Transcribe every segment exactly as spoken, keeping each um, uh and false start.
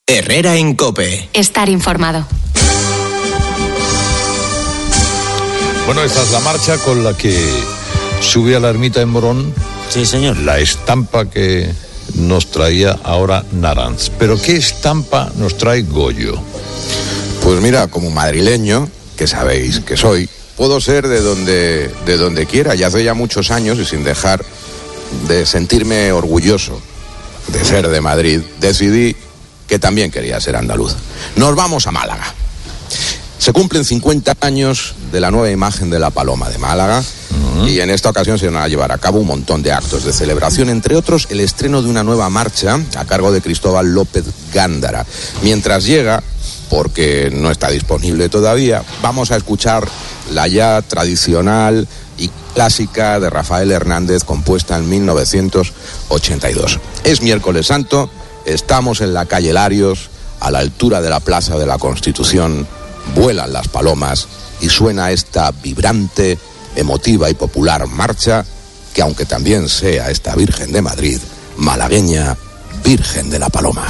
Herrera en COPE. Estar informado. Bueno, esta es la marcha con la que sube a la ermita en Morón. Sí, señor. La estampa que nos traía ahora Naranz. Pero ¿qué estampa nos trae Goyo? Pues mira, como madrileño, que sabéis que soy, puedo ser de donde, de donde quiera. Ya hace ya muchos años y sin dejar de sentirme orgulloso de ser de Madrid, decidí que también quería ser andaluz. Nos vamos a Málaga. Se cumplen cincuenta años de la nueva imagen de la Paloma de Málaga. Uh-huh. Y en esta ocasión se van a llevar a cabo un montón de actos de celebración, entre otros el estreno de una nueva marcha a cargo de Cristóbal López Gándara. Mientras llega, porque no está disponible todavía, vamos a escuchar la ya tradicional y clásica de Rafael Hernández, compuesta en mil novecientos ochenta y dos. Es miércoles santo, estamos en la calle Larios, a la altura de la Plaza de la Constitución, vuelan las palomas y suena esta vibrante, emotiva y popular marcha que, aunque también sea esta Virgen de Madrid, malagueña, Virgen de la Paloma.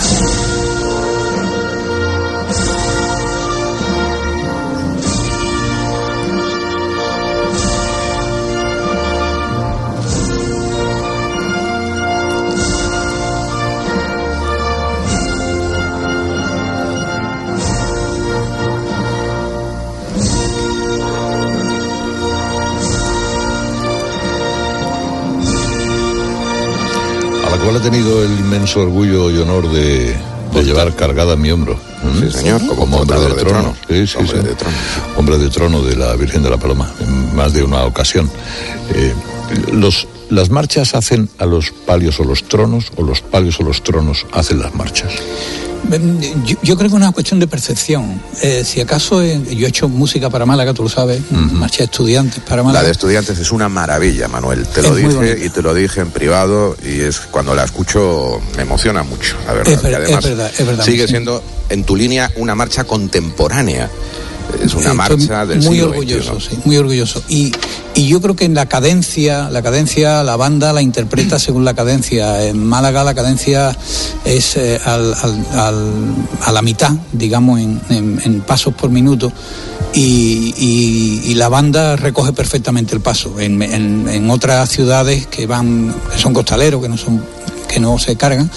Cual he tenido el inmenso orgullo y honor de, de llevar cargada en mi hombro. Sí, señor, como, como hombre de, de trono. trono. Sí, sí, hombre sí. de trono. Hombre de trono de la Virgen de la Paloma, en más de una ocasión. Eh, los, ¿Las marchas hacen a los palios o los tronos, o los palios o los tronos hacen las marchas? Yo, yo creo que es una cuestión de percepción. Eh, si acaso eh, yo he hecho música para Málaga, tú lo sabes, uh-huh. marcha de estudiantes para Málaga. La de estudiantes es una maravilla, Manuel. Te lo dije y te lo dije en privado, y es cuando la escucho me emociona mucho, la verdad. Es, ver, y además, es verdad, es verdad. Sigue sí. siendo en tu línea una marcha contemporánea. Es una Estoy marcha del muy siglo orgulloso, veintiuno. sí, muy orgulloso. Y, y yo creo que en la cadencia, la cadencia, la banda la interpreta según la cadencia. En Málaga la cadencia es eh, al, al, al, a la mitad, digamos, en, en, en pasos por minuto. Y, y, y la banda recoge perfectamente el paso. En, en, en otras ciudades que van, que son costaleros, que no son, que no se cargan,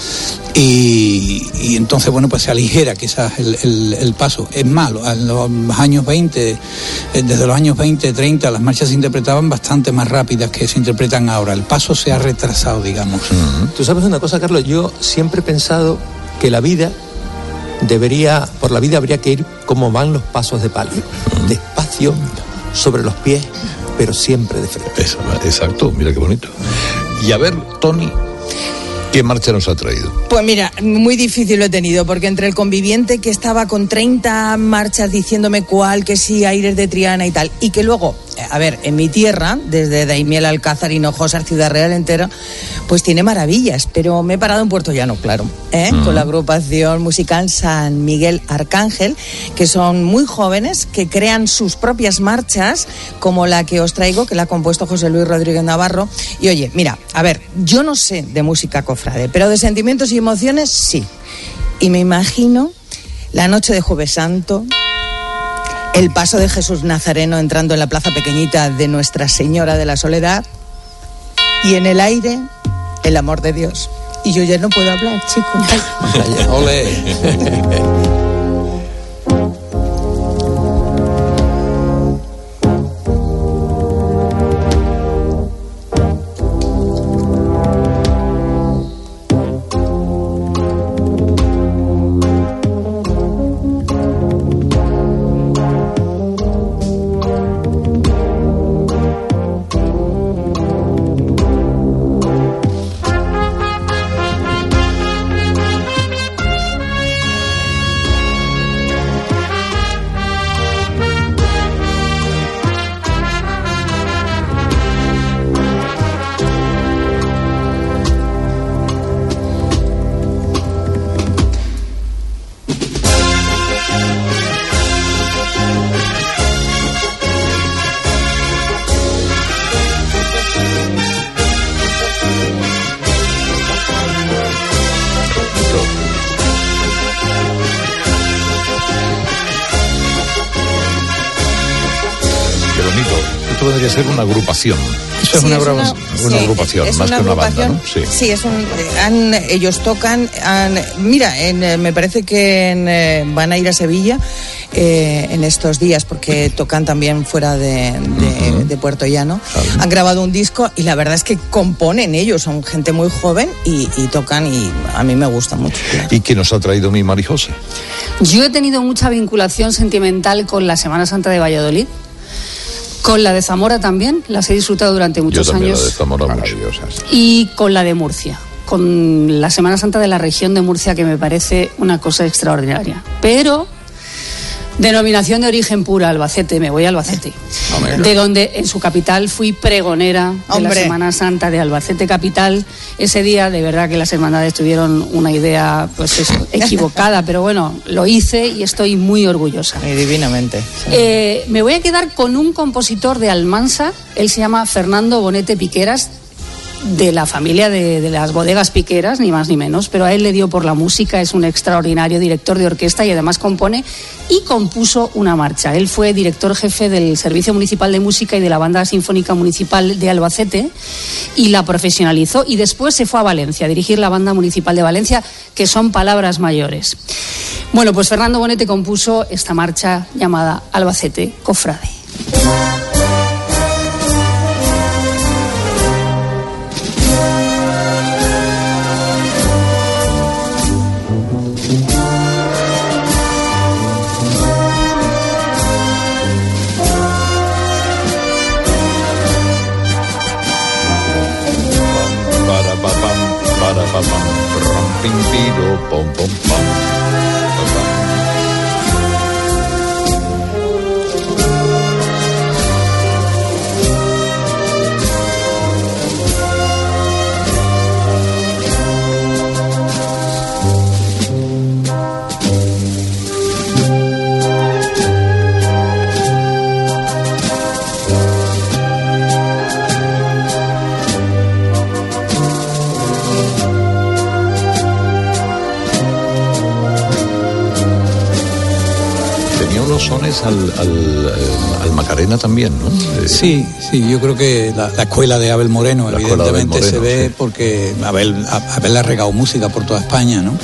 y, y entonces bueno, pues se aligera quizás el, el, el paso. Es malo, en los años veinte, desde los años veinte, treinta, las marchas se interpretaban bastante más rápidas que se interpretan ahora. El paso se ha retrasado, digamos. Uh-huh. Tú sabes una cosa, Carlos, yo siempre he pensado que la vida debería, por la vida habría que ir como van los pasos de palio, uh-huh. despacio, sobre los pies, pero siempre de frente. Eso, exacto, mira qué bonito. Y a ver, Tony, ¿qué marcha nos ha traído? Pues mira, muy difícil lo he tenido, porque entre el conviviente que estaba con treinta marchas diciéndome cuál, que sí, Aires de Triana y tal, y que luego, a ver, en mi tierra, desde Daimiel, Alcázar, Hinojosa, Ciudad Real entera, pues tiene maravillas, pero me he parado en Puerto Llano, claro, ¿eh? Mm. con la agrupación musical San Miguel Arcángel, que son muy jóvenes, que crean sus propias marchas, como la que os traigo, que la ha compuesto José Luis Rodríguez Navarro. Y oye, mira, a ver, yo no sé de música cofrade, pero de sentimientos y emociones sí. Y me imagino la noche de Jueves Santo, el paso de Jesús Nazareno entrando en la plaza pequeñita de Nuestra Señora de la Soledad, y en el aire el amor de Dios. Y yo ya no puedo hablar, chicos. Ole. vendría a ser una agrupación. Eso es Sí, una es broma. una- Una sí, agrupación, es más una que una banda, agrupación. ¿no? Sí. Sí, es un, han- ellos tocan, han- mira, en, eh, me parece que en, eh, van a ir a Sevilla eh, en estos días porque tocan también fuera de, de, Ujú. de Puerto Llano. Claro. Han grabado un disco y la verdad es que componen ellos, son gente muy joven y, y tocan y a mí me gusta mucho. ¿Y qué nos ha traído mi Marijosa? Yo he tenido mucha vinculación sentimental con la Semana Santa de Valladolid, con la de Zamora también, las he disfrutado durante Yo muchos también años, la de Zamora mucho. Maravillosas. y con la de Murcia, con la Semana Santa de la región de Murcia, que me parece una cosa extraordinaria. Pero denominación de origen pura, Albacete, me voy a Albacete, Hombre, de donde en su capital fui pregonera de Hombre. la Semana Santa de Albacete capital. Ese día de verdad que las hermandades tuvieron una idea pues eso, equivocada, pero bueno, lo hice y estoy muy orgullosa. Y divinamente. sí. Eh, me voy a quedar con un compositor de Almansa, él se llama Fernando Bonete Piqueras, de la familia de, de las bodegas Piqueras, ni más ni menos, pero a él le dio por la música, es un extraordinario director de orquesta y además compone y compuso una marcha. Él fue director jefe del Servicio Municipal de Música y de la Banda Sinfónica Municipal de Albacete y la profesionalizó y después se fue a Valencia a dirigir la Banda Municipal de Valencia, que son palabras mayores. Bueno, pues Fernando Bonete compuso esta marcha llamada Albacete Cofrade. Para pa pam, para pa pam, ram, pim, piro, pom, pom, pam, pa, pam. Tenía unos sones al, al, eh, al Macarena también, ¿no? Eh, Sí, sí, yo creo que la, la escuela de Abel Moreno, La escuela de Abel evidentemente, Moreno, se ve sí. porque Abel, a- Abel ha regado música por toda España, ¿no?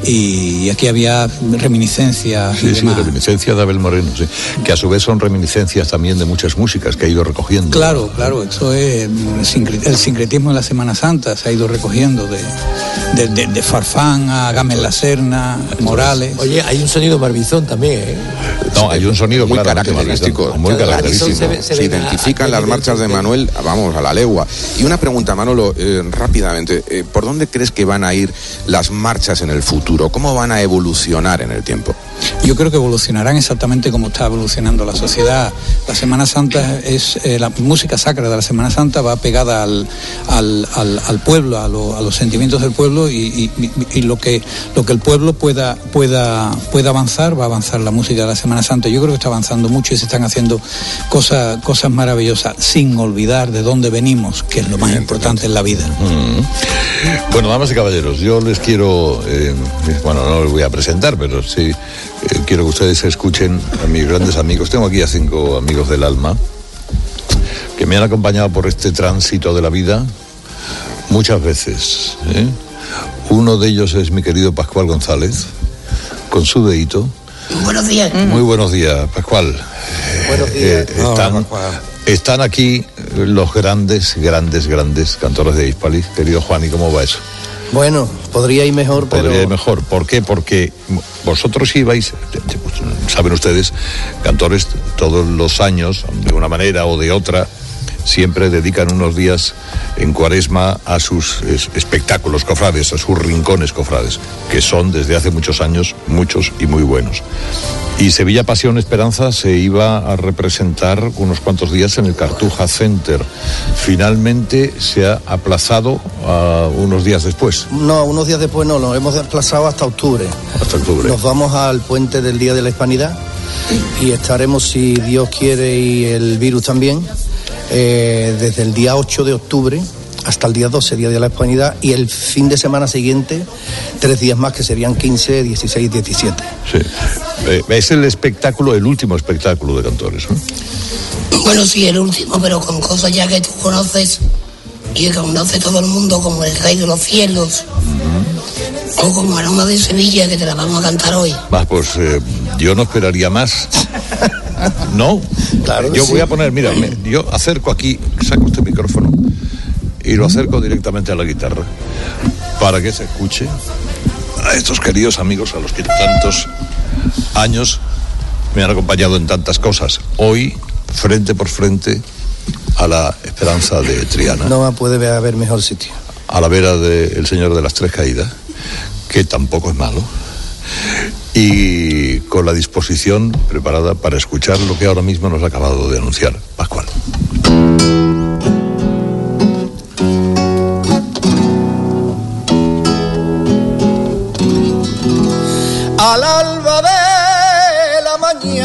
Y aquí había reminiscencias y Sí, sí, demás. reminiscencias de Abel Moreno, sí. Que a su vez son reminiscencias también de muchas músicas que ha ido recogiendo. Claro, claro, eso es el sincre- el sincretismo de la Semana Santa, se ha ido recogiendo de, de, de- de Farfán a Gámez La Serna, Morales. Oye, hay un sonido barbizón también, ¿eh? No, hay un sonido muy claramente característico, marcado, muy Claro, característico. se ve- Se, ve identifican a- a- las marchas de Manuel, vamos, a la legua. Y una pregunta, Manolo, eh, rápidamente, eh, ¿por dónde crees que van a ir las marchas en el futuro? ¿Cómo van a evolucionar en el tiempo? Yo creo que evolucionarán exactamente como está evolucionando la sociedad. La Semana Santa es eh, la música sacra de la Semana Santa va pegada al, al, al, al pueblo, a, lo- a los sentimientos del pueblo y, y- y lo que lo que el pueblo pueda pueda pueda avanzar, va a avanzar la música de la Semana Santa. Yo creo que está avanzando mucho y se están haciendo cosas cosas maravillosas sin olvidar de dónde venimos, que es lo más importante en la vida. Mm. Bueno, damas y caballeros, yo les quiero, eh, bueno, no les voy a presentar, pero sí eh, quiero que ustedes escuchen a mis grandes amigos. Tengo aquí a cinco amigos del alma que me han acompañado por este tránsito de la vida muchas veces, ¿eh? Uno de ellos es mi querido Pascual González, con su dedito. Buenos días. Muy buenos días, Pascual. Buenos días. Eh, están, están aquí los grandes, grandes, grandes cantores de Hispali. Querido Juan, ¿y cómo va eso? Bueno, podría ir mejor, pero... Podría ir mejor. ¿Por qué? Porque vosotros ibais, saben ustedes, cantores todos los años, de una manera o de otra, siempre dedican unos días en Cuaresma a sus es, espectáculos cofrades, a sus rincones cofrades, que son desde hace muchos años muchos y muy buenos. Y Sevilla Pasión Esperanza se iba a representar unos cuantos días en el Cartuja Center. Finalmente se ha aplazado a unos días después, No, unos días después no, lo hemos desplazado hasta octubre. hasta octubre. Nos vamos al puente del Día de la Hispanidad y estaremos, si Dios quiere y el virus también, eh, desde el día ocho de octubre hasta el día doce, Día de la Hispanidad, y el fin de semana siguiente, tres días más, que serían quince, dieciséis, diecisiete. Sí. Eh, es el espectáculo, el último espectáculo de cantores, ¿no? Bueno, sí, el último, pero con cosas ya que tú conoces y que conoce todo el mundo, como El Rey de los Cielos, uh-huh. o como Aroma de Sevilla, que te la vamos a cantar hoy. Va, pues eh, yo no esperaría más. ¿No? Claro. Yo sí. voy a poner, mira, me, yo acerco aquí, saco este micrófono y lo acerco directamente a la guitarra para que se escuche a estos queridos amigos a los que tantos años me han acompañado en tantas cosas. Hoy, frente por frente a la Esperanza de Triana. No puede haber mejor sitio. A la vera del Señor de las Tres Caídas, que tampoco es malo. Y con la disposición preparada para escuchar lo que ahora mismo nos ha acabado de anunciar Pascual. Al alba de la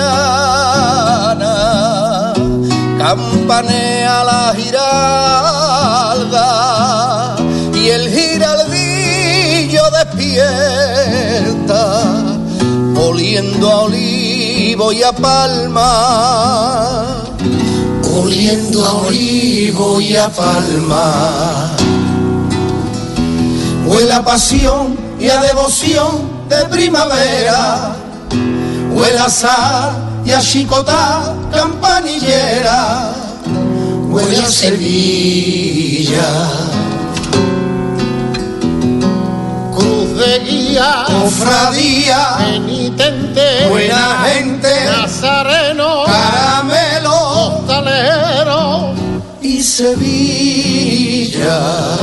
mañana campanea la giralda y el giraldillo despierta oliendo a olivo y a palma, oliendo a olivo y a palma. Huele a pasión y a devoción de primavera, huele a sal y a chicotá campanillera, huele a Sevilla. Cruz de guía, cofradía, penitente, buena gente, nazareno, caramelo, costalero y Sevilla.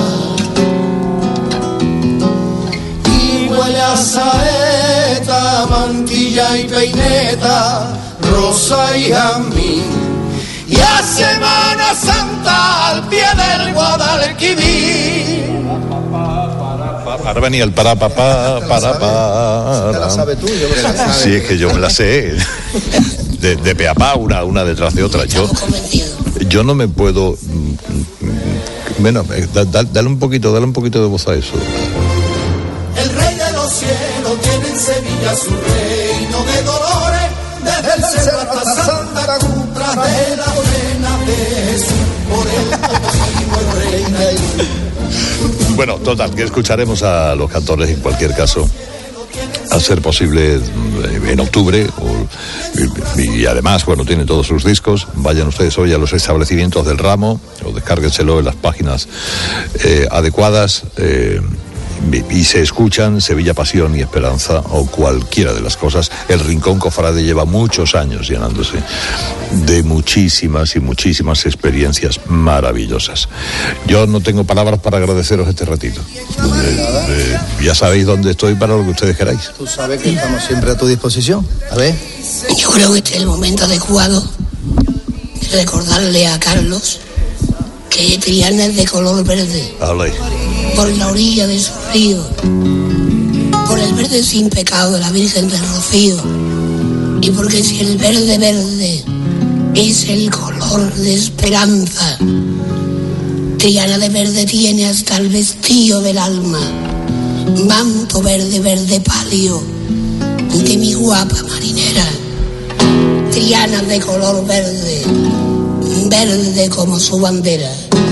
Y huele a saeta, mantilla y peineta, rosa y jazmín, y a Semana Santa al pie del Guadalquivir. Ahora venía el para papá, para para. ¿Te la sabes tú? Yo lo sé. Sí, es que yo me la sé. De, de pe a pa, una, una detrás de otra. Yo, yo no me puedo. Bueno, da, da, dale un poquito, dale un poquito de voz a eso. El Rey de los Cielos tiene en Sevilla su reino de dolores, desde el cerro hasta Santa Cruz, tras de la buena de Jesús, por el motivo el reina y... Bueno, total, que escucharemos a los cantores en cualquier caso, a ser posible en octubre, o, y, y además, bueno, tiene todos sus discos. Vayan ustedes hoy a los establecimientos del ramo, o descárguenselo en las páginas eh, adecuadas, eh, y se escuchan Sevilla Pasión y Esperanza, o cualquiera de las cosas. El Rincón Cofrade lleva muchos años llenándose de muchísimas y muchísimas experiencias maravillosas. Yo no tengo palabras para agradeceros este ratito. Eh, eh, ya sabéis dónde estoy para lo que ustedes queráis. Tú sabes que estamos siempre a tu disposición. A ver. Yo creo que este es el momento adecuado de recordarle a Carlos que Triana es de color verde. Vale. Por la orilla de su río, por el verde sin pecado de la Virgen del Rocío, y porque si el verde verde es el color de esperanza, Triana de verde tiene hasta el vestido del alma, manto verde, verde palio de mi guapa marinera. Triana de color verde, verde como su bandera.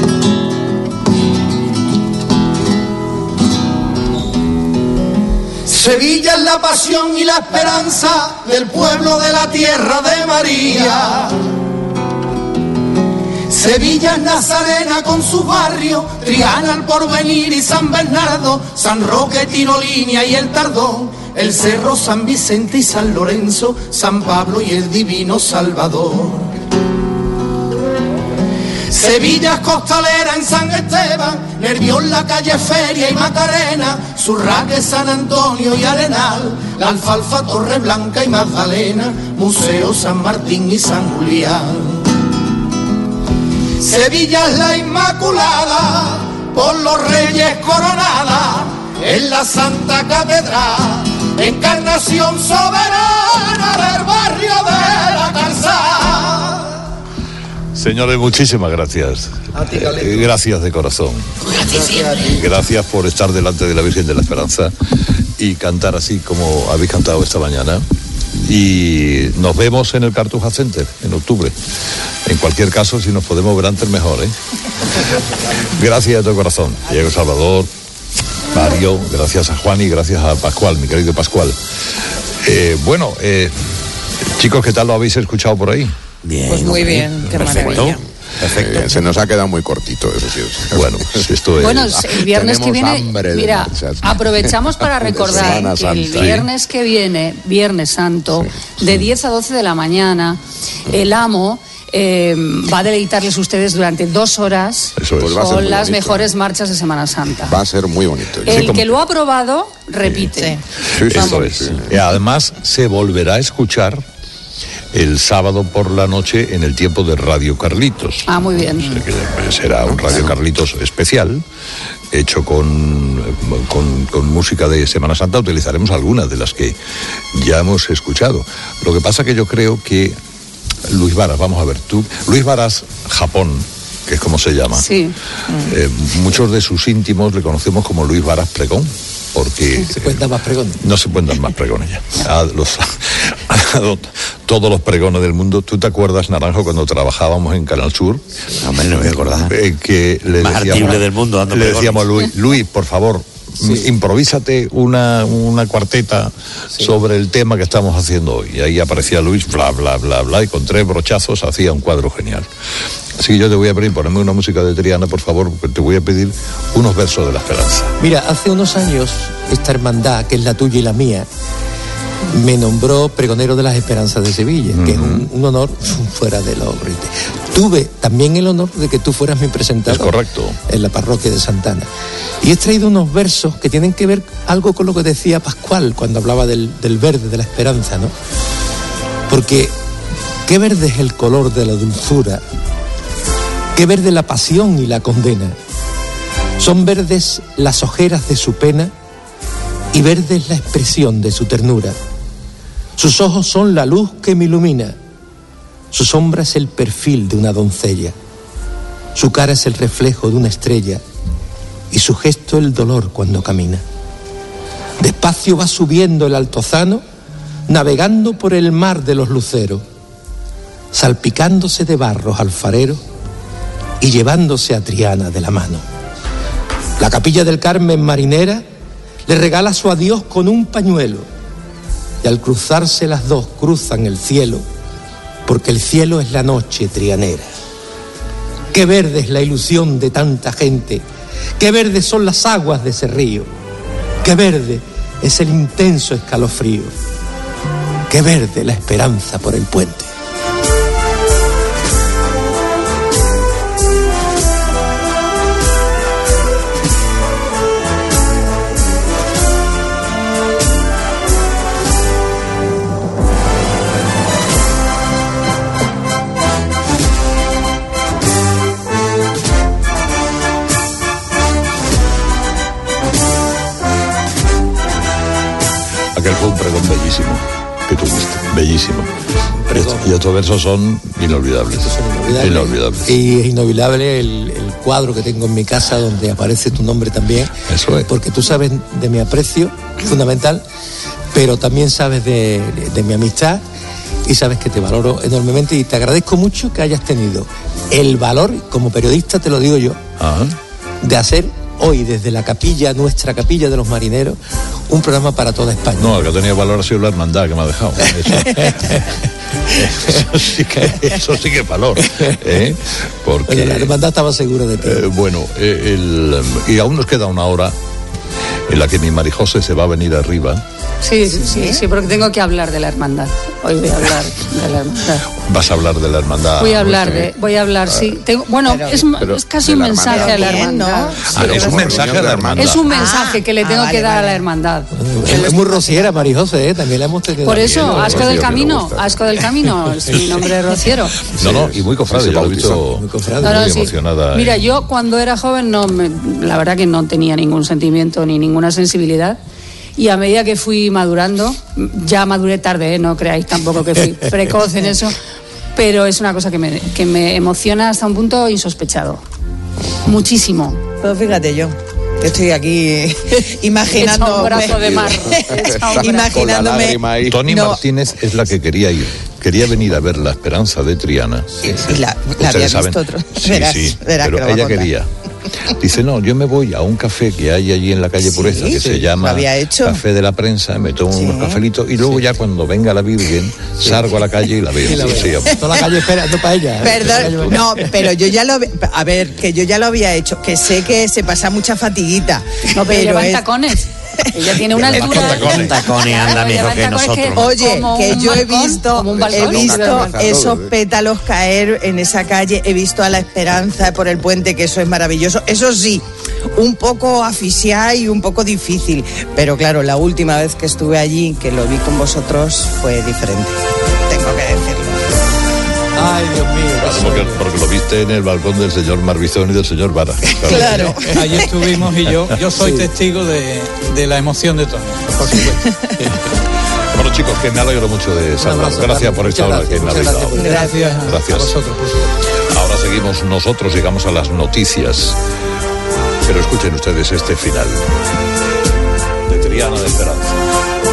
Sevilla es la pasión y la esperanza del pueblo de la tierra de María. Sevilla es Nazarena con sus barrios, Triana el Porvenir y San Bernardo, San Roque, Tirolinia y el Tardón, el Cerro, San Vicente y San Lorenzo, San Pablo y el Divino Salvador. Sevilla es costalera en San Esteban, Nervión, la calle Feria y Macarena, Surraque, San Antonio y Arenal, la Alfalfa, Torre Blanca y Magdalena, Museo San Martín y San Julián. Sevilla es la Inmaculada, por los Reyes coronada, en la Santa Catedral, encarnación soberana del barrio de la Calzada. Señores, muchísimas gracias. A ti, eh, gracias de corazón. Gracias. Gracias por estar delante de la Virgen de la Esperanza y cantar así como habéis cantado esta mañana. Y nos vemos en el Cartuja Center en octubre. En cualquier caso, si nos podemos ver antes, mejor, ¿eh? Gracias de todo corazón. Diego Salvador, Mario, gracias a Juan y gracias a Pascual, mi querido Pascual. Eh, bueno, eh, chicos, ¿qué tal lo habéis escuchado por ahí? Bien. Pues muy bien, qué maravilla. Perfecto. Eh, se nos ha quedado muy cortito, eso sí. Bueno, esto es... Bueno, el viernes que viene, mira, aprovechamos para recordar que el viernes que viene, Viernes Santo, sí, de diez a doce de la mañana, el Amo eh, va a deleitarles ustedes durante dos horas Eso es. con Pues las bonito, mejores marchas de Semana Santa. Va a ser muy bonito. El sí, que lo ha probado, repite. Sí. Sí, sí, Esto es. Sí. Y además, se volverá a escuchar el sábado por la noche en el tiempo de Radio Carlitos. Ah, muy bien. O sea, que será un Radio Carlitos especial, hecho con, con, con música de Semana Santa. Utilizaremos algunas de las que ya hemos escuchado. Lo que pasa que yo creo que Luis Varas, vamos a ver, tú, Luis Varas, Japón, que es como se llama. Sí. Eh, muchos de sus íntimos le conocemos como Luis Varas Pregón, porque... ¿Se pueden dar más pregones? No se pueden dar más pregones ya. A los, a los, todos los pregones del mundo. ¿Tú te acuerdas, Naranjo, cuando trabajábamos en Canal Sur? No, hombre, no me voy a acordar. Eh, que le más decíamos, artible del mundo dando le pregones. decíamos a Luis, Luis, por favor, sí, improvísate una, una cuarteta sí, sobre el tema que estamos haciendo hoy. Y ahí aparecía Luis, bla, bla, bla, bla, y con tres brochazos hacía un cuadro genial. Así que yo te voy a pedir, poneme una música de Triana, por favor, porque te voy a pedir unos versos de la esperanza. Mira, hace unos años, esta hermandad, que es la tuya y la mía, me nombró pregonero de las Esperanzas de Sevilla, uh-huh, que es un, un honor fuera de lo brete. Tuve también el honor de que tú fueras mi presentador. Es correcto. En la parroquia de Santana. Y he traído unos versos que tienen que ver algo con lo que decía Pascual cuando hablaba del, del verde, de la esperanza, ¿no? Porque qué verde es el color de la dulzura, qué verde la pasión y la condena. Son verdes las ojeras de su pena y verde es la expresión de su ternura. Sus ojos son la luz que me ilumina, su sombra es el perfil de una doncella, su cara es el reflejo de una estrella y su gesto el dolor cuando camina. Despacio va subiendo el altozano, navegando por el mar de los luceros, salpicándose de barros alfareros y llevándose a Triana de la mano. La capilla del Carmen marinera le regala su adiós con un pañuelo y al cruzarse las dos cruzan el cielo, porque el cielo es la noche trianera. Qué verde es la ilusión de tanta gente, qué verdes son las aguas de ese río, qué verde es el intenso escalofrío, qué verde la esperanza por el puente. Aquel fue un pregón bellísimo que tuviste, bellísimo. Pregón. Y estos versos son inolvidables. Estos son inolvidables. Inolvidables. Y es inolvidable el, el cuadro que tengo en mi casa donde aparece tu nombre también. Eso es. Porque tú sabes de mi aprecio fundamental, pero también sabes de, de, de mi amistad y sabes que te valoro enormemente y te agradezco mucho que hayas tenido el valor, como periodista te lo digo yo, Ajá. de hacer hoy desde la capilla, nuestra capilla de los marineros, un programa para toda España. No, el que tenía valor ha sido la hermandad que me ha dejado. Eso, eso, sí, que, eso sí que es valor. ¿eh? Porque, bueno, la hermandad estaba segura de ti. Eh, bueno, eh, el, y aún nos queda una hora en la que mi Marijose se va a venir arriba. Sí, sí, sí, sí, porque tengo que hablar de la hermandad. Hoy voy a hablar de la hermandad. Vas a hablar de la hermandad. Voy a hablar de, voy a hablar, sí. Tengo, bueno, pero, es, pero es casi un mensaje a la hermandad. Ah, es un mensaje a la hermandad. Es un mensaje que le tengo ah, vale, que dar vale. a la hermandad. Es, es muy rociera, Marijose, ¿eh? También la hemos tenido. Por eso, Rociero, Asco del Rociero, Camino, que me Asco del Camino, es mi nombre de Rociero. No, no, y muy cofrade, Sí, yo lo he sí, visto muy cofrade. muy No, no, sí. emocionada. Mira, eh. yo cuando era joven, no me- la verdad que no tenía ningún sentimiento ni ninguna sensibilidad. Y a medida que fui madurando, ya maduré tarde, ¿eh? No creáis tampoco que fui precoz en eso, pero es una cosa que me, que me emociona hasta un punto insospechado. Muchísimo. Pero fíjate yo. Estoy aquí imaginando. Echa un brazo de mar. Imaginándome. Tony no. Martínez es la que quería ir. Quería venir a ver La Esperanza de Triana. Sí, sí. La, la había saben. visto otro. Sí, verás, sí, verás pero que ella quería. Dice, no, yo me voy a un café que hay allí en la calle Sí, Pureza, que sí, se llama lo había hecho. Café de la Prensa, me tomo Sí. unos cafelitos y luego ya cuando venga la Virgen, salgo a la calle y la veo. Y la Sí, veo. hombre. Toda la calle esperando para ella. ¿eh? Perdón, no, pero yo ya lo, a ver, que yo ya lo había hecho, que sé que se pasa mucha fatiguita. No, pero lleva es- tacones. Ella tiene una Lleva altura. tacones. Tacones anda Claro, mejor lleva que tacones nosotros. Oye, como que un yo he balcón, visto, como un he balcón, visto realmente. esos pétalos caer en esa calle, he visto a La Esperanza por el puente, que eso es maravilloso. Eso sí, un poco asfixiada y un poco difícil, pero claro, la última vez que estuve allí, que lo vi con vosotros, fue diferente. Tengo que decirlo. Ay, Dios mío. Claro, porque, porque lo viste en el balcón del señor Marbizón y del señor Vara. Claro. Allí estuvimos y yo, yo soy testigo de, de la emoción de Tony, por supuesto. Bueno, chicos, que me alegro mucho de saludar. abrazo, Gracias por esta muchas hora que me gracias, habéis muchas dado. Gracias, a- Gracias. a vosotros, por supuesto. Ahora seguimos nosotros, llegamos a las noticias. Pero escuchen ustedes este final de Triana de Esperanza.